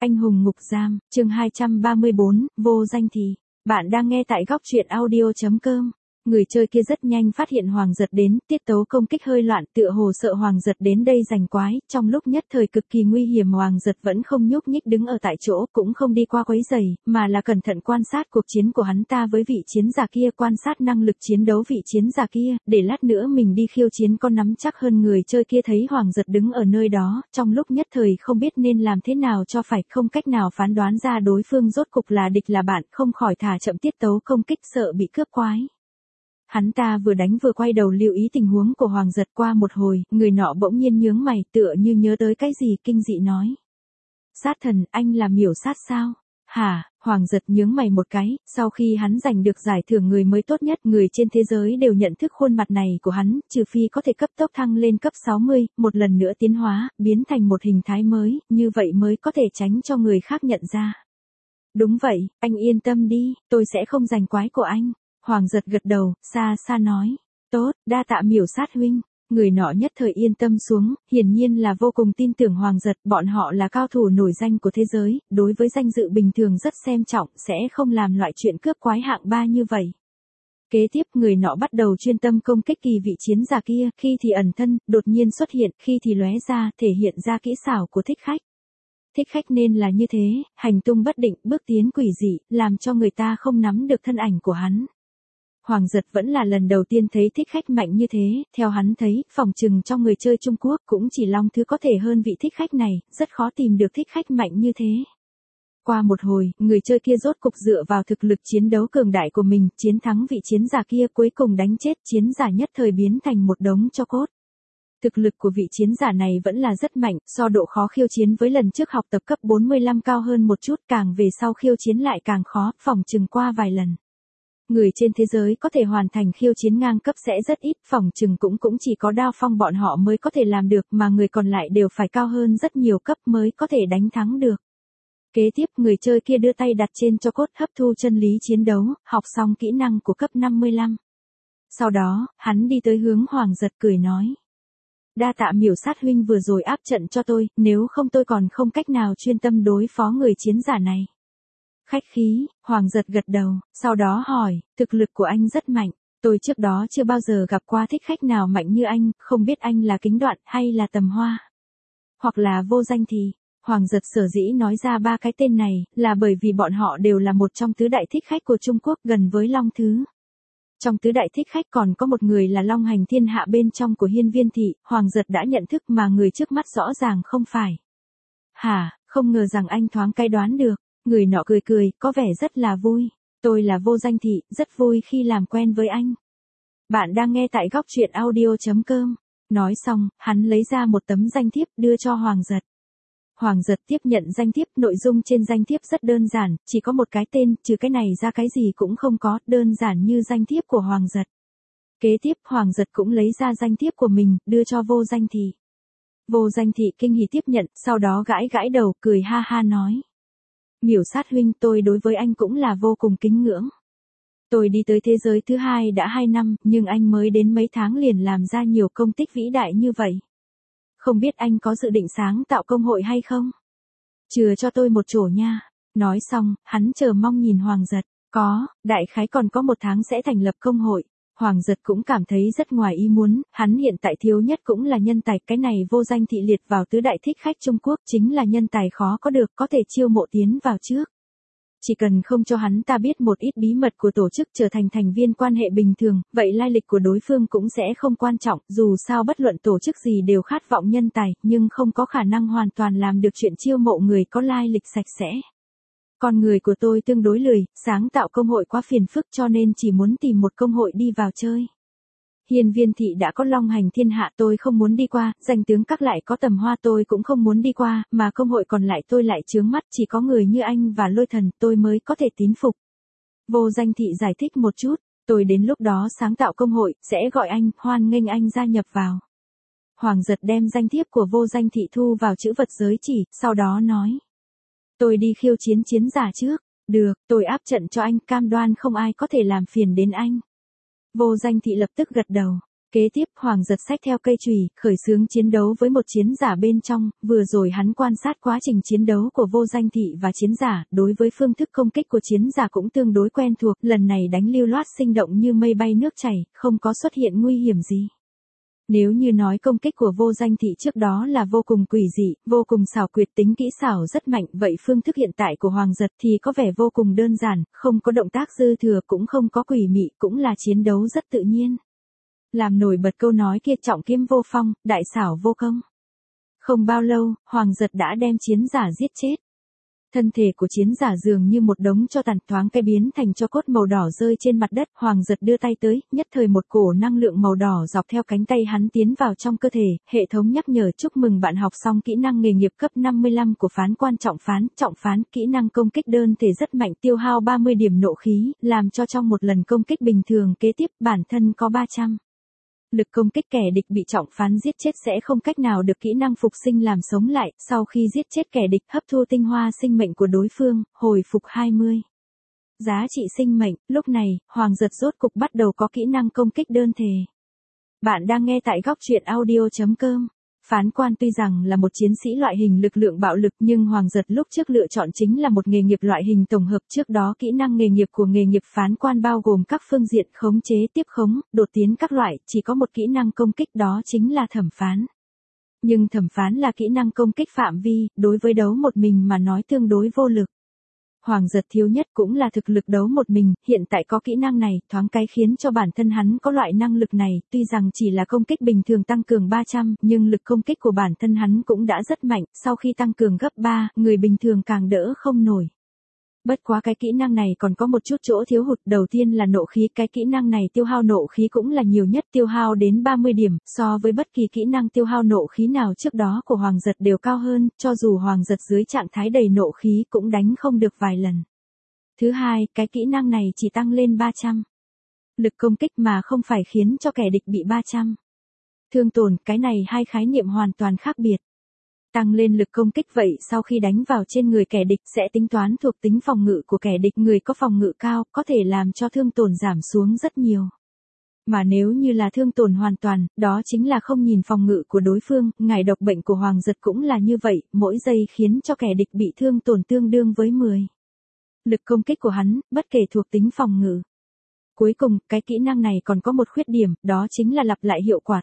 Anh hùng ngục giam, chương 234, vô danh thì. Bạn đang nghe tại góc truyện audio.com. Người chơi kia rất nhanh phát hiện Hoàng Giật đến, tiết tấu công kích hơi loạn, tựa hồ sợ Hoàng Giật đến đây giành quái, trong lúc nhất thời cực kỳ nguy hiểm Hoàng Giật vẫn không nhúc nhích đứng ở tại chỗ, cũng không đi qua quấy rầy, mà là cẩn thận quan sát cuộc chiến của hắn ta với vị chiến giả kia, quan sát năng lực chiến đấu vị chiến giả kia, để lát nữa mình đi khiêu chiến có nắm chắc hơn. Người chơi kia thấy Hoàng Giật đứng ở nơi đó, trong lúc nhất thời không biết nên làm thế nào cho phải, không cách nào phán đoán ra đối phương rốt cục là địch là bạn, không khỏi thả chậm tiết tấu công kích sợ bị cướp quái. Hắn ta vừa đánh vừa quay đầu lưu ý tình huống của Hoàng Giật. Qua một hồi, người nọ bỗng nhiên nhướng mày, tựa như nhớ tới cái gì, kinh dị nói. Sát thần, anh là Miểu Sát sao? Hả? Hoàng Giật nhướng mày một cái, sau khi hắn giành được giải thưởng người mới tốt nhất, người trên thế giới đều nhận thức khuôn mặt này của hắn, trừ phi có thể cấp tốc thăng lên cấp 60, một lần nữa tiến hóa, biến thành một hình thái mới, như vậy mới có thể tránh cho người khác nhận ra. Đúng vậy, anh yên tâm đi, tôi sẽ không giành quái của anh. Hoàng Giật gật đầu, xa xa nói. Tốt, đa tạ Miểu Sát huynh. Người nọ nhất thời yên tâm xuống, hiển nhiên là vô cùng tin tưởng Hoàng Giật, bọn họ là cao thủ nổi danh của thế giới, đối với danh dự bình thường rất xem trọng, sẽ không làm loại chuyện cướp quái hạng 3 như vậy. Kế tiếp người nọ bắt đầu chuyên tâm công kích kỳ vị chiến giả kia, khi thì ẩn thân, đột nhiên xuất hiện, khi thì lóe ra, thể hiện ra kỹ xảo của thích khách. Thích khách nên là như thế, hành tung bất định, bước tiến quỷ dị, làm cho người ta không nắm được thân ảnh của hắn. Hoàng Giật vẫn là lần đầu tiên thấy thích khách mạnh như thế, theo hắn thấy, phỏng chừng trong người chơi Trung Quốc cũng chỉ Long Thứ có thể hơn vị thích khách này, rất khó tìm được thích khách mạnh như thế. Qua một hồi, người chơi kia rốt cục dựa vào thực lực chiến đấu cường đại của mình, chiến thắng vị chiến giả kia, cuối cùng đánh chết chiến giả, nhất thời biến thành một đống tro cốt. Thực lực của vị chiến giả này vẫn là rất mạnh, so độ khó khiêu chiến với lần trước học tập cấp 45 cao hơn một chút, càng về sau khiêu chiến lại càng khó, phỏng chừng qua vài lần. Người trên thế giới có thể hoàn thành khiêu chiến ngang cấp sẽ rất ít, phỏng chừng cũng chỉ có Đao Phong bọn họ mới có thể làm được, mà người còn lại đều phải cao hơn rất nhiều cấp mới có thể đánh thắng được. Kế tiếp người chơi kia đưa tay đặt trên cho cốt, hấp thu chân lý chiến đấu, học xong kỹ năng của cấp 55. Sau đó, hắn đi tới hướng Hoàng Giật cười nói. Đa tạ Miểu Sát huynh vừa rồi áp trận cho tôi, nếu không tôi còn không cách nào chuyên tâm đối phó người chiến giả này. Khách khí, Hoàng Giật gật đầu, sau đó hỏi, thực lực của anh rất mạnh, tôi trước đó chưa bao giờ gặp qua thích khách nào mạnh như anh, không biết anh là Kính Đoạn hay là Tầm Hoa, hoặc là Vô Danh thì. Hoàng Giật sở dĩ nói ra ba cái tên này, là bởi vì bọn họ đều là một trong tứ đại thích khách của Trung Quốc, gần với Long Thứ. Trong tứ đại thích khách còn có một người là Long Hành Thiên Hạ bên trong của Hiên Viên Thị, Hoàng Giật đã nhận thức mà người trước mắt rõ ràng không phải. Hả, không ngờ rằng anh thoáng cái đoán được. Người nọ cười cười, có vẻ rất là vui. Tôi là Vô Danh Thị, rất vui khi làm quen với anh. Bạn đang nghe tại góc truyện audio.com. Nói xong, hắn lấy ra một tấm danh thiếp đưa cho Hoàng Giật. Hoàng Giật tiếp nhận danh thiếp, nội dung trên danh thiếp rất đơn giản, chỉ có một cái tên, trừ cái này ra cái gì cũng không có, đơn giản như danh thiếp của Hoàng Giật. Kế tiếp Hoàng Giật cũng lấy ra danh thiếp của mình, đưa cho Vô Danh Thị. Vô Danh Thị kinh hỉ tiếp nhận, sau đó gãi gãi đầu, cười ha ha nói. Miểu Sát huynh, tôi đối với anh cũng là vô cùng kính ngưỡng. Tôi đi tới thế giới thứ hai đã 2 năm, nhưng anh mới đến mấy tháng liền làm ra nhiều công tích vĩ đại như vậy. Không biết anh có dự định sáng tạo công hội hay không? Chừa cho tôi một chỗ nha. Nói xong, hắn chờ mong nhìn Hoàng Giật. Có, đại khái còn có 1 tháng sẽ thành lập công hội. Hoàng Giật cũng cảm thấy rất ngoài ý muốn, hắn hiện tại thiếu nhất cũng là nhân tài, cái này Vô Danh Thị liệt vào tứ đại thích khách Trung Quốc chính là nhân tài khó có được, có thể chiêu mộ tiến vào trước. Chỉ cần không cho hắn ta biết một ít bí mật của tổ chức, trở thành thành viên quan hệ bình thường, vậy lai lịch của đối phương cũng sẽ không quan trọng, dù sao bất luận tổ chức gì đều khát vọng nhân tài, nhưng không có khả năng hoàn toàn làm được chuyện chiêu mộ người có lai lịch sạch sẽ. Con người của tôi tương đối lười, sáng tạo công hội quá phiền phức cho nên chỉ muốn tìm một công hội đi vào chơi. Hiên Viên Thị đã có Long Hành Thiên Hạ tôi không muốn đi qua, danh tướng các lại có Tầm Hoa tôi cũng không muốn đi qua, mà công hội còn lại tôi lại chướng mắt, chỉ có người như anh và Lôi Thần tôi mới có thể tín phục. Vô Danh Thị giải thích một chút, tôi đến lúc đó sáng tạo công hội, sẽ gọi anh, hoan nghênh anh gia nhập vào. Hoàng Giật đem danh thiếp của Vô Danh Thị thu vào chữ vật giới chỉ, sau đó nói. Tôi đi khiêu chiến chiến giả trước, được, tôi áp trận cho anh, cam đoan không ai có thể làm phiền đến anh. Vô Danh Thị lập tức gật đầu. Kế tiếp Hoàng giật xách theo cây chùy, khởi xướng chiến đấu với một chiến giả bên trong, vừa rồi hắn quan sát quá trình chiến đấu của Vô Danh Thị và chiến giả, đối với phương thức công kích của chiến giả cũng tương đối quen thuộc, lần này đánh lưu loát sinh động như mây bay nước chảy, không có xuất hiện nguy hiểm gì. Nếu như nói công kích của Vô Danh Thị trước đó là vô cùng quỷ dị, vô cùng xảo quyệt, tính kỹ xảo rất mạnh, vậy phương thức hiện tại của Hoàng giật thì có vẻ vô cùng đơn giản, không có động tác dư thừa, cũng không có quỷ mị, cũng là chiến đấu rất tự nhiên. Làm nổi bật câu nói kia, trọng kiếm vô phong, đại xảo vô công. Không bao lâu, Hoàng giật đã đem chiến giả giết chết. Thân thể của chiến giả dường như một đống tro tàn, thoáng cái biến thành tro cốt màu đỏ rơi trên mặt đất. Hoàng giật đưa tay tới, nhất thời một cổ năng lượng màu đỏ dọc theo cánh tay hắn tiến vào trong cơ thể. Hệ thống nhắc nhở: chúc mừng bạn học xong kỹ năng nghề nghiệp cấp 55 của phán quan trọng phán, kỹ năng công kích đơn thể rất mạnh, tiêu hao 30 điểm nộ khí, làm cho trong một lần công kích bình thường kế tiếp bản thân có 300. Lực công kích. Kẻ địch bị trọng phán giết chết sẽ không cách nào được kỹ năng phục sinh làm sống lại, sau khi giết chết kẻ địch hấp thu tinh hoa sinh mệnh của đối phương, hồi phục 20. Giá trị sinh mệnh. Lúc này, Hoàng giật rốt cục bắt đầu có kỹ năng công kích đơn thể. Bạn đang nghe tại góc truyện audio.com. Phán quan tuy rằng là một chiến sĩ loại hình lực lượng bạo lực, nhưng Hoàng giật lúc trước lựa chọn chính là một nghề nghiệp loại hình tổng hợp. Trước đó kỹ năng nghề nghiệp của nghề nghiệp phán quan bao gồm các phương diện khống chế, tiếp khống, đột tiến các loại, chỉ có một kỹ năng công kích, đó chính là thẩm phán. Nhưng thẩm phán là kỹ năng công kích phạm vi, đối với đấu một mình mà nói tương đối vô lực. Hoàng giật thiếu nhất cũng là thực lực đấu một mình, hiện tại có kỹ năng này, thoáng cái khiến cho bản thân hắn có loại năng lực này, tuy rằng chỉ là công kích bình thường tăng cường 300, nhưng lực công kích của bản thân hắn cũng đã rất mạnh, sau khi tăng cường gấp 3, người bình thường càng đỡ không nổi. Bất quá cái kỹ năng này còn có một chút chỗ thiếu hụt, đầu tiên là nộ khí, cái kỹ năng này tiêu hao nộ khí cũng là nhiều nhất, tiêu hao đến 30 điểm, so với bất kỳ kỹ năng tiêu hao nộ khí nào trước đó của Hoàng giật đều cao hơn, cho dù Hoàng giật dưới trạng thái đầy nộ khí cũng đánh không được vài lần. Thứ hai, cái kỹ năng này chỉ tăng lên 300 lực công kích mà không phải khiến cho kẻ địch bị 300 thương tổn, cái này hai khái niệm hoàn toàn khác biệt. Tăng lên lực công kích vậy sau khi đánh vào trên người kẻ địch sẽ tính toán thuộc tính phòng ngự của kẻ địch, người có phòng ngự cao có thể làm cho thương tổn giảm xuống rất nhiều. Mà nếu như là thương tổn hoàn toàn, đó chính là không nhìn phòng ngự của đối phương, ngải độc bệnh của Hoàng giật cũng là như vậy, mỗi giây khiến cho kẻ địch bị thương tổn tương đương với 10. Lực công kích của hắn, bất kể thuộc tính phòng ngự. Cuối cùng, cái kỹ năng này còn có một khuyết điểm, đó chính là lặp lại hiệu quả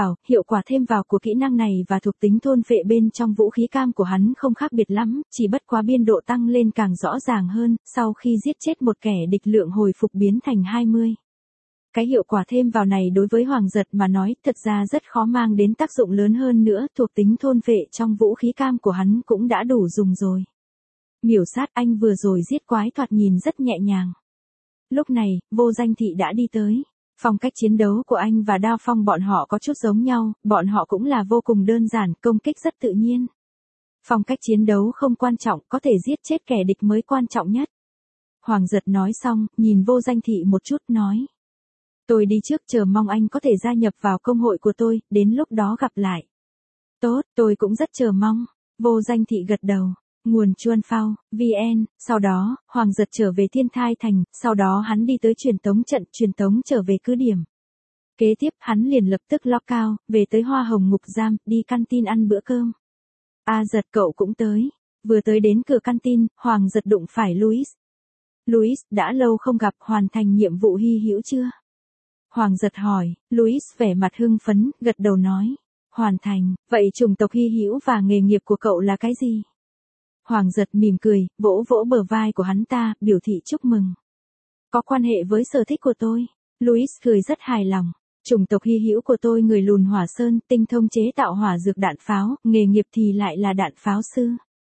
thêm vào của kỹ năng này và thuộc tính thôn phệ bên trong vũ khí cam của hắn không khác biệt lắm, chỉ bất quá biên độ tăng lên càng rõ ràng hơn, sau khi giết chết một kẻ địch lượng hồi phục biến thành 20. Cái hiệu quả thêm vào này đối với Hoàng giật mà nói thật ra rất khó mang đến tác dụng lớn hơn nữa, thuộc tính thôn phệ trong vũ khí cam của hắn cũng đã đủ dùng rồi. Miểu sát. Anh vừa rồi giết quái thoạt nhìn rất nhẹ nhàng. Lúc này, Vô Danh Thị đã đi tới. Phong cách chiến đấu của anh và Đao Phong bọn họ có chút giống nhau, bọn họ cũng là vô cùng đơn giản, công kích rất tự nhiên. Phong cách chiến đấu không quan trọng, có thể giết chết kẻ địch mới quan trọng nhất. Hoàng giật nói xong, nhìn Vô Danh Thị một chút, nói. Tôi đi trước, chờ mong anh có thể gia nhập vào công hội của tôi, đến lúc đó gặp lại. Tốt, tôi cũng rất chờ mong. Vô Danh Thị gật đầu. Nguồn Chuan Phao, VN, sau đó, Hoàng giật trở về Thiên Thai Thành, sau đó hắn đi tới truyền tống trận, truyền tống trở về cứ điểm. Kế tiếp, hắn liền lập tức lock out, về tới Hoa Hồng Ngục Giam, đi căn tin ăn bữa cơm. Giật cậu cũng tới. Vừa tới đến cửa căn tin, Hoàng giật đụng phải Louis. Louis, đã lâu không gặp, hoàn thành nhiệm vụ hy hữu chưa? Hoàng giật hỏi, Louis vẻ mặt hưng phấn, gật đầu nói. Hoàn thành, vậy chủng tộc hy hữu và nghề nghiệp của cậu là cái gì? Hoàng giật mỉm cười, vỗ vỗ bờ vai của hắn ta, biểu thị chúc mừng. Có quan hệ với sở thích của tôi. Louis cười rất hài lòng. Chủng tộc hy hữu của tôi người lùn hỏa sơn, tinh thông chế tạo hỏa dược đạn pháo, nghề nghiệp thì lại là đạn pháo sư.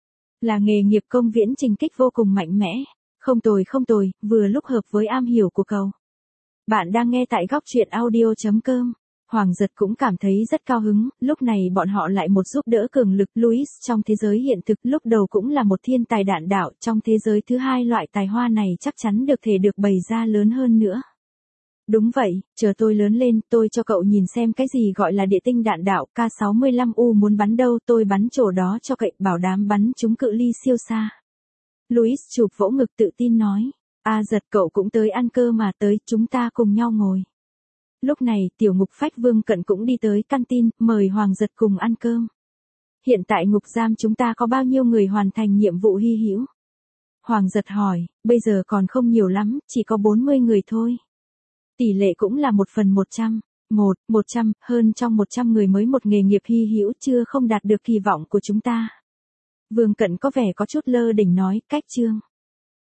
Là nghề nghiệp công viễn trình kích vô cùng mạnh mẽ. Không tồi, vừa lúc hợp với am hiểu của cậu. Bạn đang nghe tại góc truyện audio.com. Hoàng giật cũng cảm thấy rất cao hứng, lúc này bọn họ lại một giúp đỡ cường lực. Louis trong thế giới hiện thực lúc đầu cũng là một thiên tài đạn đạo, trong thế giới thứ hai loại tài hoa này chắc chắn được bày ra lớn hơn nữa. Đúng vậy, chờ tôi lớn lên, tôi cho cậu nhìn xem cái gì gọi là địa tinh đạn đạo, K65U muốn bắn đâu tôi bắn chỗ đó cho cậy, bảo đảm bắn trúng cự ly siêu xa. Louis chụp vỗ ngực tự tin nói, giật cậu cũng tới ăn cơm mà, tới, chúng ta cùng nhau ngồi. Lúc này tiểu ngục phách Vương Cận cũng đi tới căn tin, mời Hoàng Giật cùng ăn cơm. Hiện tại ngục giam chúng ta có bao nhiêu người hoàn thành nhiệm vụ hy hữu? Hoàng Giật hỏi, bây giờ còn không nhiều lắm, chỉ có 40 người thôi. Tỷ lệ cũng là 1/100. 100, hơn trong 100 người mới một nghề nghiệp hy hữu chưa không đạt được kỳ vọng của chúng ta. Vương Cận có vẻ có chút lơ đỉnh nói, cách chương.